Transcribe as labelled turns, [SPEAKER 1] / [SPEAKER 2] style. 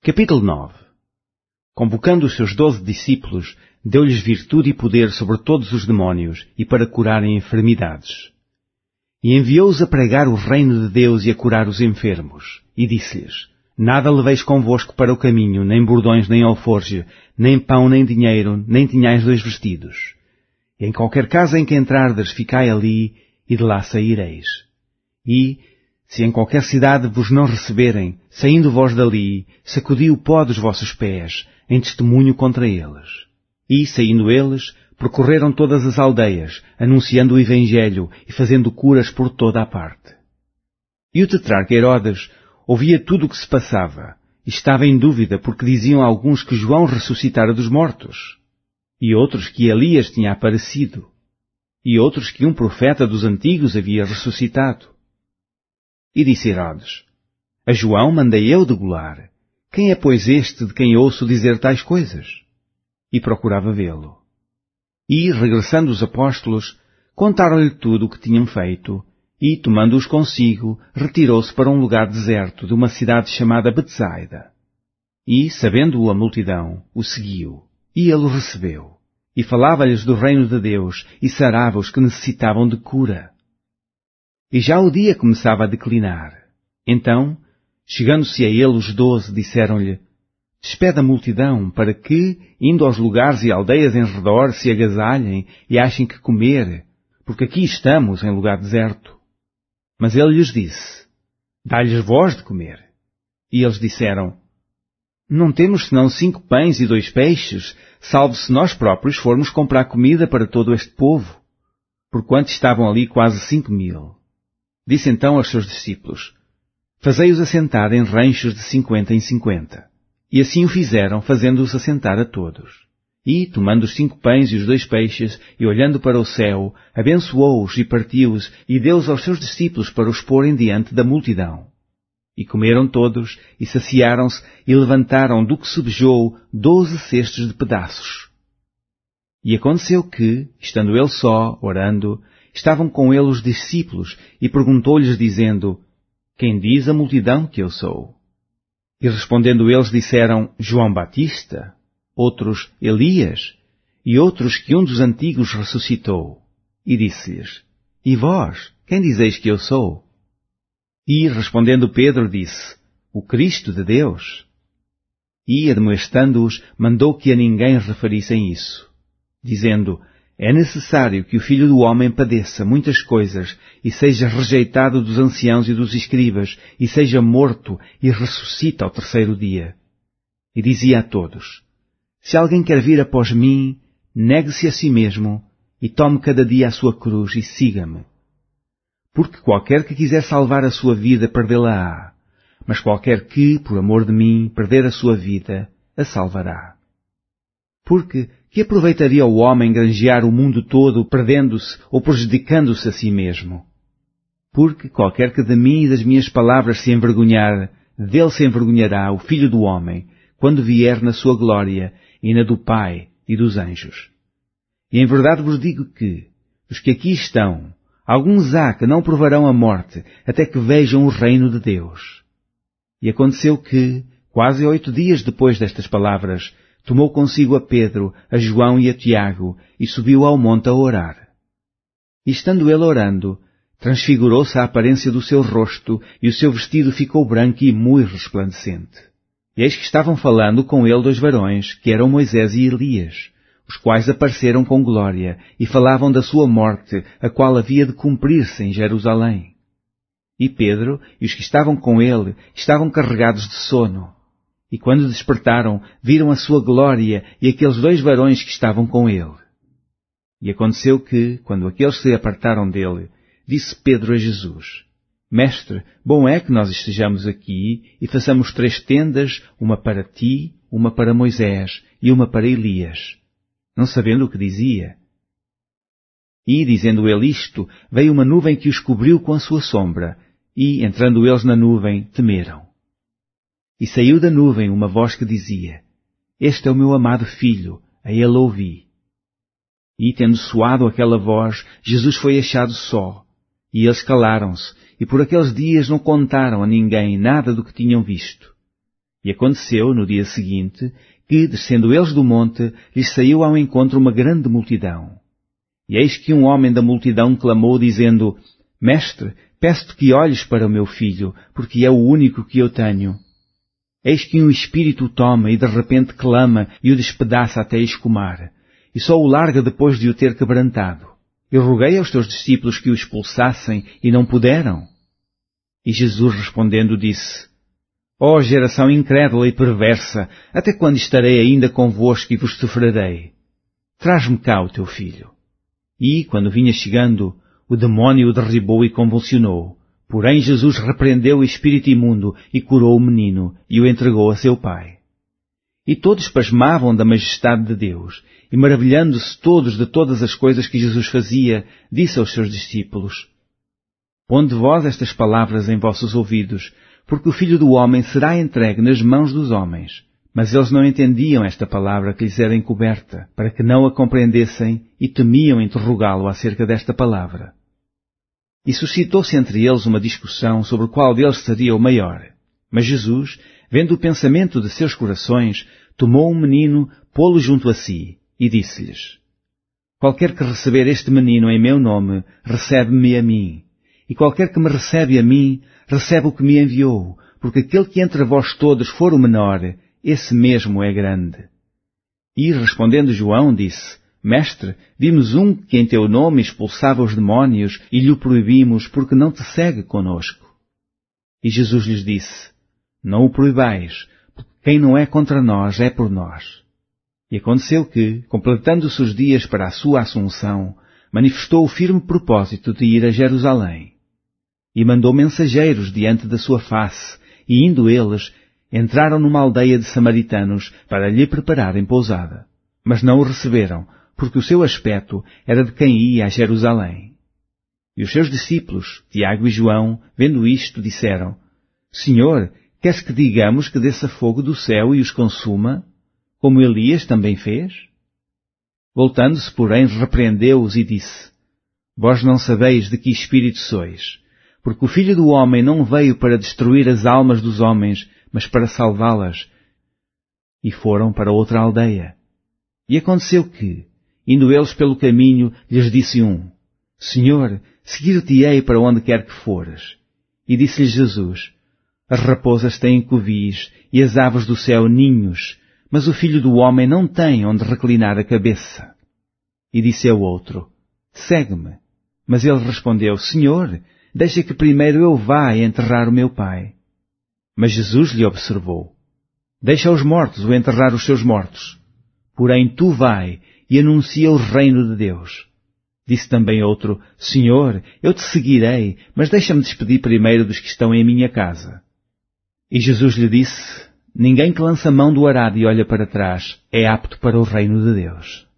[SPEAKER 1] Capítulo 9. Convocando os seus 12 discípulos, deu-lhes virtude e poder sobre todos os demónios e para curarem enfermidades. E enviou-os a pregar o reino de Deus e a curar os enfermos. E disse-lhes: Nada leveis convosco para o caminho, nem bordões, nem alforje, nem pão, nem dinheiro, nem tenhais 2 vestidos. E em qualquer casa em que entrardes, ficai ali, e de lá saireis. E, se em qualquer cidade vos não receberem, saindo vós dali, sacudi o pó dos vossos pés, em testemunho contra eles. E, saindo eles, percorreram todas as aldeias, anunciando o Evangelho e fazendo curas por toda a parte. E o tetrarca Herodes ouvia tudo o que se passava, e estava em dúvida, porque diziam alguns que João ressuscitara dos mortos, e outros que Elias tinha aparecido, e outros que um profeta dos antigos havia ressuscitado. E disse Herodes: A João mandei eu degolar. Quem é, pois, este de quem ouço dizer tais coisas? E procurava vê-lo. E, regressando os apóstolos, contaram-lhe tudo o que tinham feito, e, tomando-os consigo, retirou-se para um lugar deserto de uma cidade chamada Betsaida. E, sabendo-o a multidão, o seguiu, e ele o recebeu, e falava-lhes do reino de Deus, e sarava os que necessitavam de cura. E já o dia começava a declinar. Então, chegando-se a ele os 12, disseram-lhe: Despede a multidão, para que, indo aos lugares e aldeias em redor, se agasalhem e achem que comer, porque aqui estamos em lugar deserto. Mas ele lhes disse: Dá-lhes vós de comer. E eles disseram: Não temos senão 5 pães e 2 peixes, salvo se nós próprios formos comprar comida para todo este povo, porquanto estavam ali quase 5.000. Disse então aos seus discípulos: Fazei-os assentar em ranchos de 50 em 50. E assim o fizeram, fazendo-os assentar a todos. E, tomando os 5 pães e os 2 peixes, e olhando para o céu, abençoou-os e partiu-os, e deu-os aos seus discípulos para os porem diante da multidão. E comeram todos, e saciaram-se, e levantaram do que sobejou 12 cestos de pedaços. E aconteceu que, estando ele só, orando, estavam com ele os discípulos, e perguntou-lhes, dizendo: Quem diz a multidão que eu sou? E respondendo eles disseram: João Batista, outros Elias, e outros que um dos antigos ressuscitou. E disse-lhes: E vós, quem dizeis que eu sou? E, respondendo Pedro, disse: O Cristo de Deus. E, admoestando-os, mandou que a ninguém referissem isso, dizendo: É necessário que o Filho do Homem padeça muitas coisas, e seja rejeitado dos anciãos e dos escribas, e seja morto, e ressuscite ao 3º dia. E dizia a todos: Se alguém quer vir após mim, negue-se a si mesmo, e tome cada dia a sua cruz, e siga-me. Porque qualquer que quiser salvar a sua vida, perdê-la-á, mas qualquer que, por amor de mim, perder a sua vida, a salvará. Porque que aproveitaria o homem granjear o mundo todo, perdendo-se ou prejudicando-se a si mesmo? Porque qualquer que de mim e das minhas palavras se envergonhar, dele se envergonhará o Filho do Homem, quando vier na sua glória e na do Pai e dos anjos. E em verdade vos digo que, os que aqui estão, alguns há que não provarão a morte, até que vejam o reino de Deus. E aconteceu que, quase 8 dias depois destas palavras, tomou consigo a Pedro, a João e a Tiago, e subiu ao monte a orar. E estando ele orando, transfigurou-se a aparência do seu rosto, e o seu vestido ficou branco e muito resplandecente. E eis que estavam falando com ele 2 varões, que eram Moisés e Elias, os quais apareceram com glória, e falavam da sua morte, a qual havia de cumprir-se em Jerusalém. E Pedro e os que estavam com ele estavam carregados de sono. E quando despertaram, viram a sua glória e aqueles 2 varões que estavam com ele. E aconteceu que, quando aqueles se apartaram dele, disse Pedro a Jesus: Mestre, bom é que nós estejamos aqui e façamos 3 tendas, uma para ti, uma para Moisés e uma para Elias, não sabendo o que dizia. E, dizendo ele isto, veio uma nuvem que os cobriu com a sua sombra, e, entrando eles na nuvem, temeram. E saiu da nuvem uma voz que dizia: Este é o meu amado Filho, a ele ouvi. E, tendo soado aquela voz, Jesus foi achado só, e eles calaram-se, e por aqueles dias não contaram a ninguém nada do que tinham visto. E aconteceu, no dia seguinte, que, descendo eles do monte, lhes saiu ao encontro uma grande multidão. E eis que um homem da multidão clamou, dizendo: Mestre, peço-te que olhes para o meu filho, porque é o único que eu tenho. Eis que um espírito o toma e de repente clama e o despedaça até escumar, e só o larga depois de o ter quebrantado. Eu roguei aos teus discípulos que o expulsassem e não puderam. E Jesus respondendo disse: Ó geração incrédula e perversa, até quando estarei ainda convosco e vos sofrerei? Traz-me cá o teu filho. E, quando vinha chegando, o demónio o derribou e convulsionou. Porém Jesus repreendeu o espírito imundo e curou o menino e o entregou a seu pai. E todos pasmavam da majestade de Deus, e maravilhando-se todos de todas as coisas que Jesus fazia, disse aos seus discípulos: Ponde vós estas palavras em vossos ouvidos, porque o Filho do Homem será entregue nas mãos dos homens. Mas eles não entendiam esta palavra que lhes era encoberta, para que não a compreendessem, e temiam interrogá-lo acerca desta palavra. E suscitou-se entre eles uma discussão sobre qual deles seria o maior. Mas Jesus, vendo o pensamento de seus corações, tomou um menino, pô-lo junto a si, e disse-lhes: Qualquer que receber este menino em meu nome, recebe-me a mim. E qualquer que me recebe a mim, recebe o que me enviou, porque aquele que entre vós todos for o menor, esse mesmo é grande. E, respondendo João, disse: Mestre, vimos um que em teu nome expulsava os demónios e lhe o proibimos porque não te segue conosco. E Jesus lhes disse: Não o proibais, porque quem não é contra nós é por nós. E aconteceu que, completando-se os dias para a sua assunção, manifestou o firme propósito de ir a Jerusalém. E mandou mensageiros diante da sua face, e indo eles, entraram numa aldeia de samaritanos para lhe prepararem pousada. Mas não o receberam, porque o seu aspecto era de quem ia a Jerusalém. E os seus discípulos, Tiago e João, vendo isto, disseram: Senhor, queres que digamos que desça fogo do céu e os consuma, como Elias também fez? Voltando-se, porém, repreendeu-os e disse: Vós não sabeis de que espírito sois, porque o Filho do Homem não veio para destruir as almas dos homens, mas para salvá-las. E foram para outra aldeia. E aconteceu que, indo eles pelo caminho, lhes disse um: Senhor, seguir-te-ei para onde quer que fores. E disse-lhes Jesus: As raposas têm covis e as aves do céu ninhos, mas o Filho do Homem não tem onde reclinar a cabeça. E disse ao outro: Segue-me. Mas ele respondeu: Senhor, deixa que primeiro eu vá enterrar o meu pai. Mas Jesus lhe observou: Deixa os mortos o enterrar os seus mortos. Porém tu vai e anuncia o reino de Deus. Disse também outro: Senhor, eu te seguirei, mas deixa-me despedir primeiro dos que estão em minha casa. E Jesus lhe disse: Ninguém que lança mão do arado e olha para trás é apto para o reino de Deus.